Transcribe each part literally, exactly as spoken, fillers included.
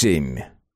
семь.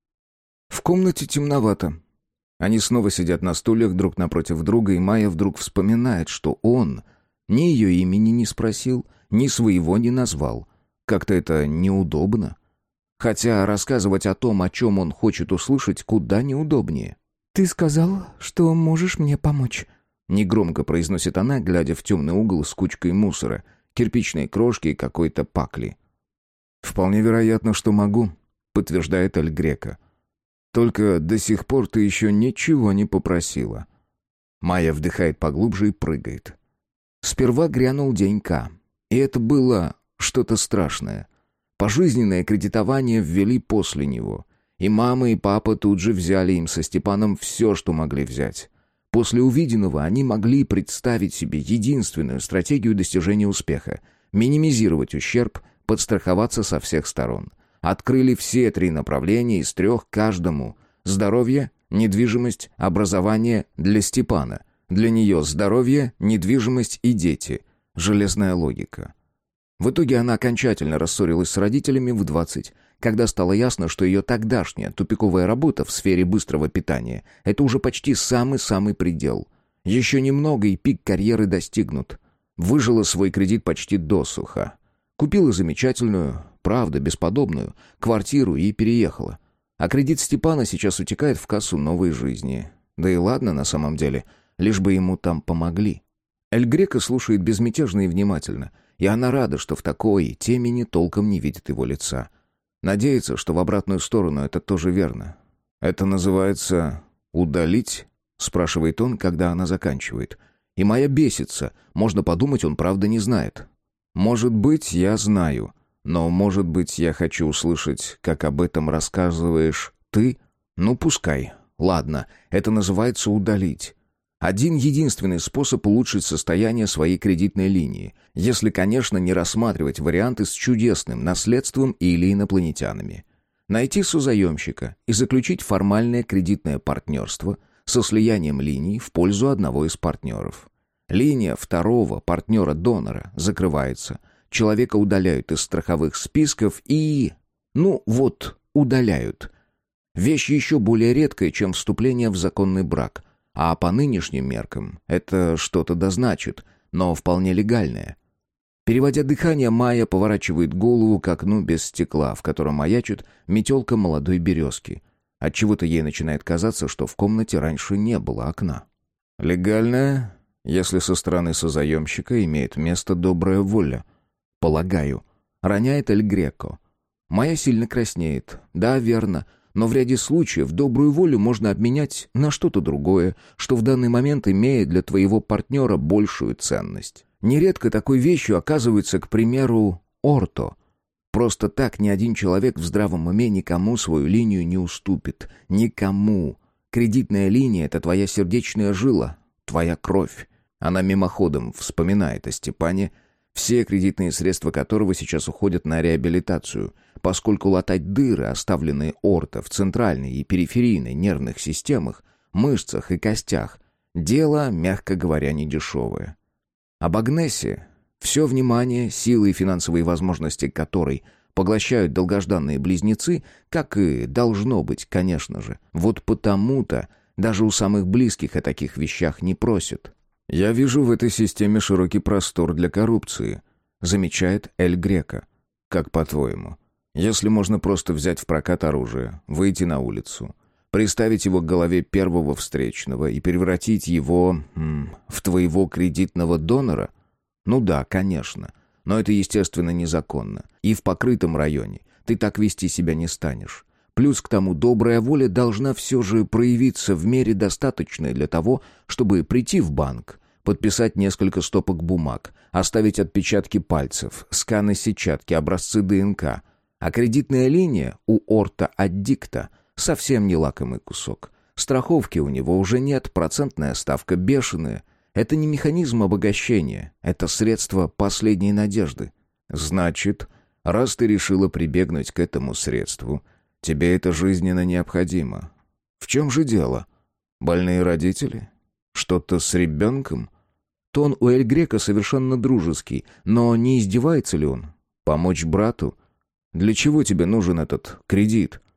В комнате темновато. Они снова сидят на стульях друг напротив друга, и Майя вдруг вспоминает, что он ни ее имени не спросил, ни своего не назвал. Как-то это неудобно. Хотя рассказывать о том, о чем он хочет услышать, куда неудобнее. «Ты сказал, что можешь мне помочь», — негромко произносит она, глядя в темный угол с кучкой мусора, кирпичной крошки и какой-то пакли. «Вполне вероятно, что могу», — подтверждает Эль Греко. «Только до сих пор ты еще ничего не попросила». Майя вдыхает поглубже и прыгает. Сперва грянул день К, и это было что-то страшное. Пожизненное кредитование ввели после него, и мама и папа тут же взяли им со Степаном все, что могли взять. После увиденного они могли представить себе единственную стратегию достижения успеха — минимизировать ущерб, подстраховаться со всех сторон. Открыли все три направления из трех каждому. Здоровье, недвижимость, образование для Степана. Для нее здоровье, недвижимость и дети. Железная логика. В итоге она окончательно рассорилась с родителями в двадцать, когда стало ясно, что ее тогдашняя тупиковая работа в сфере быстрого питания — это уже почти самый-самый предел. Еще немного, и пик карьеры достигнут. Выжила свой кредит почти досуха. Купила замечательную, правда, бесподобную, квартиру и переехала. А кредит Степана сейчас утекает в кассу новой жизни. Да и ладно, на самом деле, лишь бы ему там помогли. Эль Греко слушает безмятежно и внимательно, и она рада, что в такой темени толком не видит его лица. Надеется, что в обратную сторону это тоже верно. «Это называется удалить?» — спрашивает он, когда она заканчивает. И Майя бесится, можно подумать, он правда не знает. «Может быть, я знаю, но, может быть, я хочу услышать, как об этом рассказываешь ты? Ну, пускай. Ладно, это называется удалить. Один единственный способ улучшить состояние своей кредитной линии, если, конечно, не рассматривать варианты с чудесным наследством или инопланетянами. Найти созаемщика и заключить формальное кредитное партнерство со слиянием линий в пользу одного из партнеров. Линия второго партнера-донора закрывается, человека удаляют из страховых списков и... Ну вот, удаляют. Вещь еще более редкая, чем вступление в законный брак. А по нынешним меркам это что-то дозначит, но вполне легальное. Переводя дыхание, Майя поворачивает голову к окну без стекла, в котором маячит метелка молодой березки. Отчего-то ей начинает казаться, что в комнате раньше не было окна. Легальное, если со стороны созаемщика имеет место добрая воля. Полагаю, роняет Эль Греко. Майя сильно краснеет. Да, верно. Но в ряде случаев добрую волю можно обменять на что-то другое, что в данный момент имеет для твоего партнера большую ценность. Нередко такой вещью оказывается, к примеру, орто. Просто так ни один человек в здравом уме никому свою линию не уступит. Никому. Кредитная линия — это твоя сердечная жила, твоя кровь. Она мимоходом вспоминает о Степане, все кредитные средства которого сейчас уходят на реабилитацию, поскольку латать дыры, оставленные орто в центральной и периферийной нервных системах, мышцах и костях, дело, мягко говоря, недешевое. Об Агнесе все внимание, силы и финансовые возможности которой поглощают долгожданные близнецы, как и должно быть, конечно же. Вот потому-то даже у самых близких о таких вещах не просят. «Я вижу в этой системе широкий простор для коррупции», замечает Эль Греко. «Как по-твоему? Если можно просто взять в прокат оружие, выйти на улицу, приставить его к голове первого встречного и превратить его м, в твоего кредитного донора? Ну да, конечно, но это, естественно, незаконно. И в покрытом районе ты так вести себя не станешь. Плюс к тому, добрая воля должна все же проявиться в мере достаточной для того, чтобы прийти в банк, подписать несколько стопок бумаг, оставить отпечатки пальцев, сканы сетчатки, образцы ДНК. А кредитная линия у орто-аддикта совсем не лакомый кусок. Страховки у него уже нет, процентная ставка бешеная. Это не механизм обогащения, это средство последней надежды. Значит, раз ты решила прибегнуть к этому средству, тебе это жизненно необходимо. В чем же дело? Больные родители? Что-то с ребенком? Тон у Эль Греко совершенно дружеский, но не издевается ли он? Помочь брату? Для чего тебе нужен этот кредит?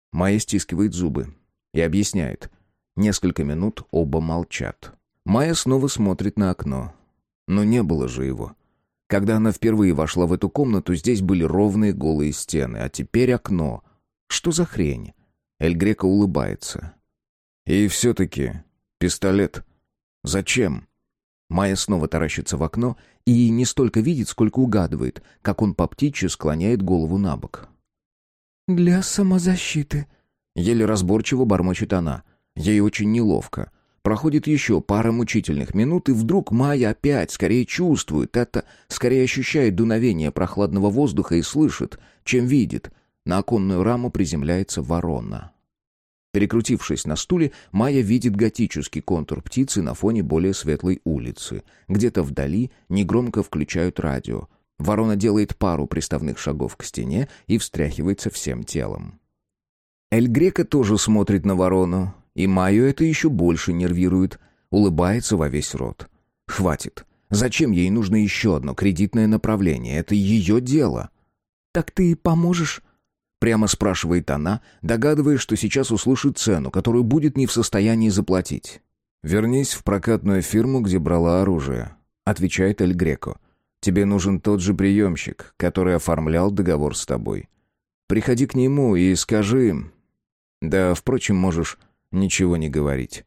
Майя стискивает зубы и объясняет. Несколько минут оба молчат. Майя снова смотрит на окно. Но не было же его. Когда она впервые вошла в эту комнату, здесь были ровные голые стены, а теперь окно. Что за хрень? Эль Греко улыбается. И все-таки пистолет. Зачем? Майя снова таращится в окно и не столько видит, сколько угадывает, как он по птичьи склоняет голову на бок. «Для самозащиты», — еле разборчиво бормочет она. Ей очень неловко. Проходит еще пара мучительных минут, и вдруг Майя опять скорее чувствует это, скорее ощущает дуновение прохладного воздуха и слышит, чем видит. На оконную раму приземляется ворона. Перекрутившись на стуле, Майя видит готический контур птицы на фоне более светлой улицы. Где-то вдали негромко включают радио. Ворона делает пару приставных шагов к стене и встряхивается всем телом. Эль Греко тоже смотрит на ворону, и Майю это еще больше нервирует. Улыбается во весь рот. Хватит. Зачем ей нужно еще одно кредитное направление? Это ее дело. «Так ты поможешь?» Прямо спрашивает она, догадываясь, что сейчас услышит цену, которую будет не в состоянии заплатить. «Вернись в прокатную фирму, где брала оружие», — отвечает Эль Греко. «Тебе нужен тот же приемщик, который оформлял договор с тобой. Приходи к нему и скажи... Да, впрочем, можешь ничего не говорить».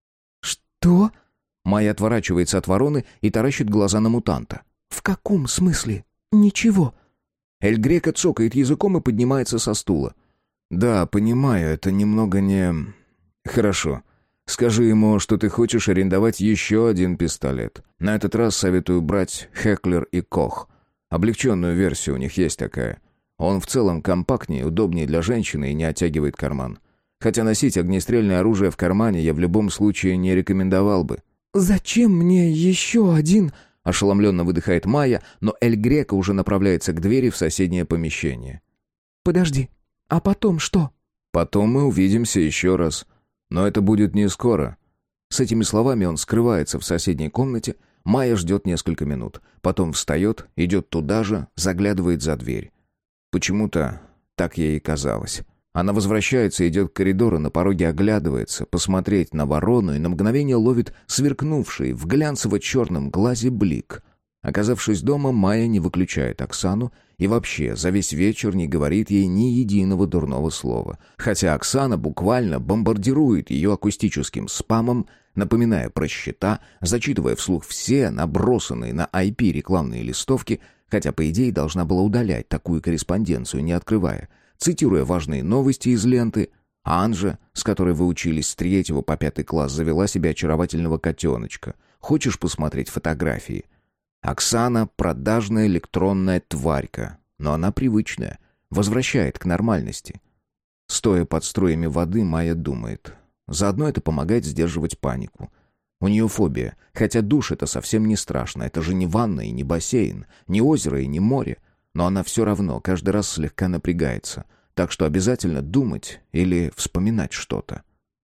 «Что?» Майя отворачивается от вороны и таращит глаза на мутанта. «В каком смысле? Ничего». Эль Греко цокает языком и поднимается со стула. «Да, понимаю, это немного не... Хорошо. Скажи ему, что ты хочешь арендовать еще один пистолет. На этот раз советую брать Хеклер и Кох. Облегченную версию, у них есть такая. Он в целом компактнее, удобнее для женщины и не оттягивает карман. Хотя носить огнестрельное оружие в кармане я в любом случае не рекомендовал бы». «Зачем мне еще один...» Ошеломленно выдыхает Майя, но Эль Греко уже направляется к двери в соседнее помещение. «Подожди, а потом что?» «Потом мы увидимся еще раз. Но это будет не скоро». С этими словами он скрывается в соседней комнате. Майя ждет несколько минут. Потом встает, идет туда же, заглядывает за дверь. Почему-то так ей и казалось. Она возвращается, идет к коридору, на пороге оглядывается, посмотреть на ворону и на мгновение ловит сверкнувший в глянцево-черном глазе блик. Оказавшись дома, Майя не выключает Оксану и вообще за весь вечер не говорит ей ни единого дурного слова. Хотя Оксана буквально бомбардирует ее акустическим спамом, напоминая про счета, зачитывая вслух все набросанные на ай пи рекламные листовки, хотя, по идее, должна была удалять такую корреспонденцию, не открывая, цитируя важные новости из ленты. Анжа, с которой вы учились с третьего по пятый класс, завела себе очаровательного котеночка. Хочешь посмотреть фотографии? Оксана — продажная электронная тварька, но она привычная, возвращает к нормальности. Стоя под струями воды, Майя думает. Заодно это помогает сдерживать панику. У нее фобия, хотя душ — это совсем не страшно, это же не ванна и не бассейн, не озеро и не море. Но она все равно каждый раз слегка напрягается, так что обязательно думать или вспоминать что-то.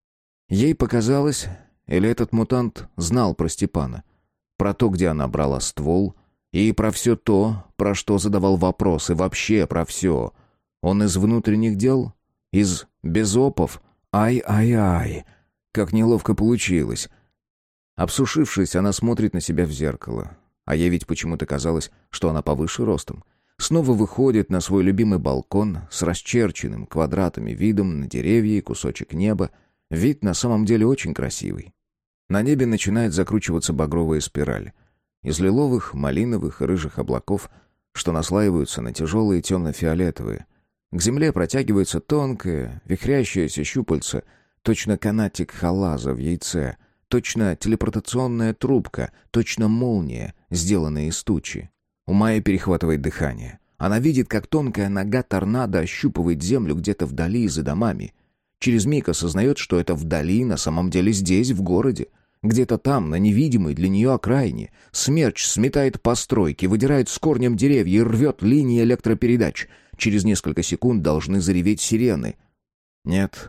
Ей показалось, или этот мутант знал про Степана, про то, где она брала ствол, и про все то, про что задавал вопросы, вообще про все. Он из внутренних дел? Из безопов? Ай-ай-ай, как неловко получилось. Обсушившись, она смотрит на себя в зеркало. А ей ведь почему-то казалось, что она повыше ростом. Снова выходит на свой любимый балкон с расчерченным квадратами видом на деревья и кусочек неба. Вид на самом деле очень красивый. На небе начинает закручиваться багровая спираль. Из лиловых, малиновых и рыжих облаков, что наслаиваются на тяжелые темно-фиолетовые. К земле протягивается тонкое, вихрящееся щупальце, точно канатик халаза в яйце, точно телепортационная трубка, точно молния, сделанная из тучи. У Майи перехватывает дыхание. Она видит, как тонкая нога торнадо ощупывает землю где-то вдали за домами. Через миг осознает, что это вдали, на самом деле здесь, в городе. Где-то там, на невидимой для нее окраине, смерч сметает постройки, выдирает с корнем деревья и рвет линии электропередач. Через несколько секунд должны зареветь сирены. Нет,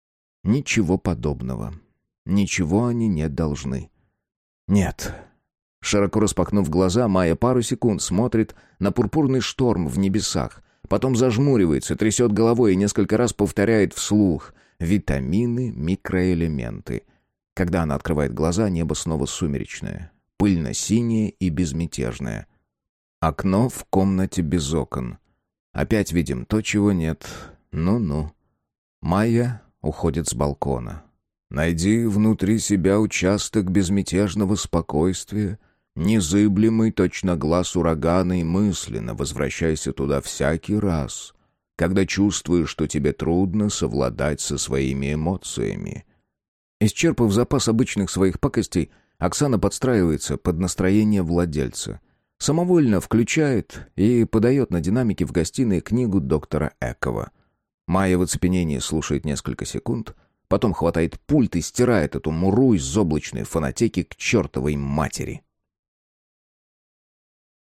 ничего подобного. Ничего они не должны. Нет. Широко распахнув глаза, Майя пару секунд смотрит на пурпурный шторм в небесах, Потом зажмуривается, трясет головой и несколько раз повторяет вслух «витамины, микроэлементы». Когда она открывает глаза, небо снова сумеречное, пыльно-синее и безмятежное. Окно в комнате без окон. Опять видим то, чего нет. Ну-ну. Майя уходит с балкона. «Найди внутри себя участок безмятежного спокойствия, незыблемый, точно глаз урагана, и мысленно возвращайся туда всякий раз, когда чувствуешь, что тебе трудно совладать со своими эмоциями». Исчерпав запас обычных своих пакостей, Оксана подстраивается под настроение владельца. Самовольно включает и подает на динамике в гостиной книгу доктора Экова. Майя в оцепенении слушает несколько секунд, потом хватает пульт и стирает эту муру из облачной фонотеки к чертовой матери.